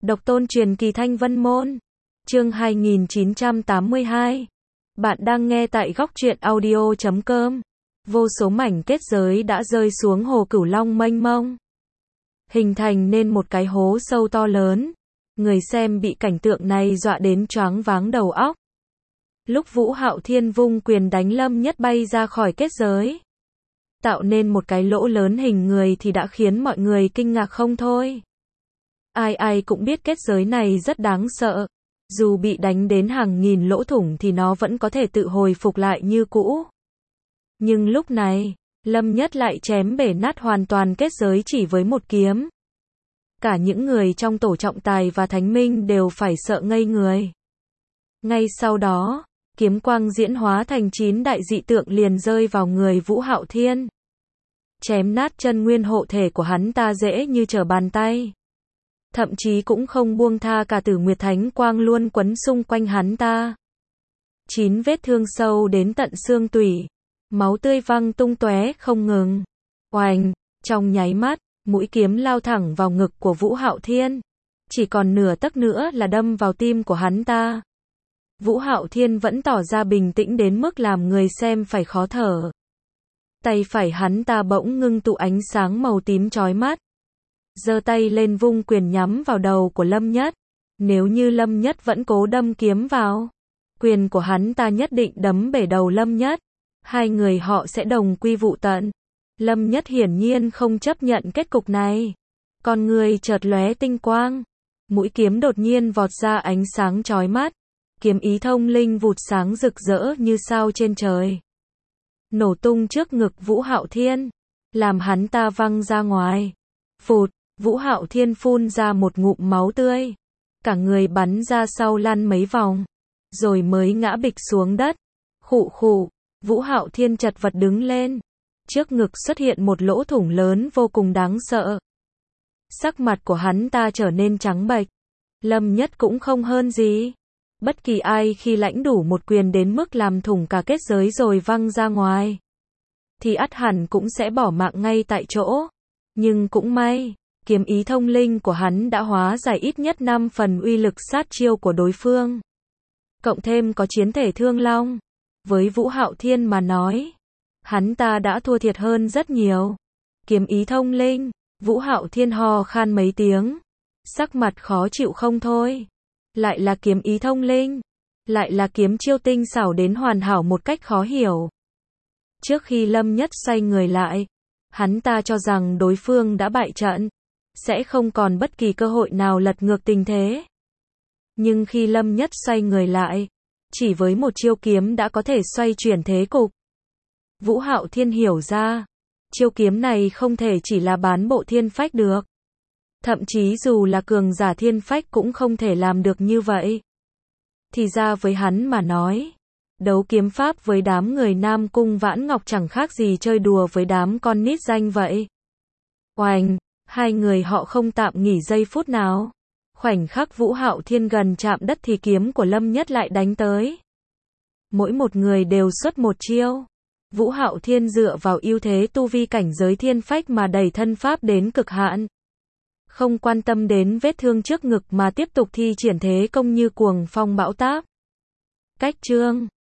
Độc tôn truyền kỳ Thanh Vân Môn. Chương 2982. Bạn đang nghe tại góc truyện audio.com. Vô số mảnh kết giới đã rơi xuống hồ Cửu Long mênh mông, hình thành nên một cái hố sâu to lớn. Người xem bị cảnh tượng này dọa đến choáng váng đầu óc. Lúc Vũ Hạo Thiên vung quyền đánh Lâm Nhất bay ra khỏi kết giới, tạo nên một cái lỗ lớn hình người thì đã khiến mọi người kinh ngạc không thôi. Ai ai cũng biết kết giới này rất đáng sợ. Dù bị đánh đến hàng nghìn lỗ thủng thì nó vẫn có thể tự hồi phục lại như cũ. Nhưng lúc này, Lâm Nhất lại chém bể nát hoàn toàn kết giới chỉ với một kiếm. Cả những người trong tổ trọng tài và thánh minh đều phải sợ ngây người. Ngay sau đó, kiếm quang diễn hóa thành 9 đại dị tượng liền rơi vào người Vũ Hạo Thiên, chém nát chân nguyên hộ thể của hắn ta dễ như trở bàn tay. Thậm chí cũng không buông tha cả Tử Nguyệt Thánh Quang luôn quấn xung quanh hắn ta. 9 vết thương sâu đến tận xương tủy, máu tươi văng tung tóe không ngừng. Oành, trong nháy mắt, mũi kiếm lao thẳng vào ngực của Vũ Hạo Thiên. Chỉ còn nửa tấc nữa là đâm vào tim của hắn ta. Vũ Hạo Thiên vẫn tỏ ra bình tĩnh đến mức làm người xem phải khó thở. Tay phải hắn ta bỗng ngưng tụ ánh sáng màu tím chói mắt, giơ tay lên vung quyền nhắm vào đầu của Lâm Nhất. Nếu như Lâm Nhất vẫn cố đâm kiếm vào, quyền của hắn ta nhất định đấm bể đầu Lâm Nhất. Hai người họ sẽ đồng quy vu tận. Lâm Nhất hiển nhiên không chấp nhận kết cục này. Con người chợt lóe tinh quang, mũi kiếm đột nhiên vọt ra ánh sáng chói mắt. Kiếm ý thông linh vụt sáng rực rỡ như sao trên trời, nổ tung trước ngực Vũ Hạo Thiên, làm hắn ta văng ra ngoài. Phụt, Vũ Hạo Thiên phun ra một ngụm máu tươi, cả người bắn ra sau lăn mấy vòng, rồi mới ngã bịch xuống đất. Khụ khụ, Vũ Hạo Thiên chật vật đứng lên, trước ngực xuất hiện một lỗ thủng lớn vô cùng đáng sợ. Sắc mặt của hắn ta trở nên trắng bệch. Lâm Nhất cũng không hơn gì. Bất kỳ ai khi lãnh đủ một quyền đến mức làm thủng cả kết giới rồi văng ra ngoài, thì ắt hẳn cũng sẽ bỏ mạng ngay tại chỗ. Nhưng cũng may, kiếm ý thông linh của hắn đã hóa giải ít nhất 5 phần uy lực sát chiêu của đối phương. Cộng thêm có chiến thể thương long, với Vũ Hạo Thiên mà nói, hắn ta đã thua thiệt hơn rất nhiều. Kiếm ý thông linh, Vũ Hạo Thiên ho khan mấy tiếng, sắc mặt khó chịu không thôi. Lại là kiếm ý thông linh, lại là kiếm chiêu tinh xảo đến hoàn hảo một cách khó hiểu. Trước khi Lâm Nhất xoay người lại, hắn ta cho rằng đối phương đã bại trận, sẽ không còn bất kỳ cơ hội nào lật ngược tình thế. Nhưng khi Lâm Nhất xoay người lại, chỉ với một chiêu kiếm đã có thể xoay chuyển thế cục. Vũ Hạo Thiên hiểu ra, chiêu kiếm này không thể chỉ là bán bộ thiên phách được. Thậm chí dù là cường giả thiên phách cũng không thể làm được như vậy. Thì ra với hắn mà nói, đấu kiếm pháp với đám người Nam Cung Vãn Ngọc chẳng khác gì chơi đùa với đám con nít danh vậy. Oành, hai người họ không tạm nghỉ giây phút nào. Khoảnh khắc Vũ Hạo Thiên gần chạm đất thì kiếm của Lâm Nhất lại đánh tới. Mỗi một người đều xuất một chiêu. Vũ Hạo Thiên dựa vào ưu thế tu vi cảnh giới thiên phách mà đẩy thân pháp đến cực hạn, không quan tâm đến vết thương trước ngực mà tiếp tục thi triển thế công như cuồng phong bão táp. Cách chương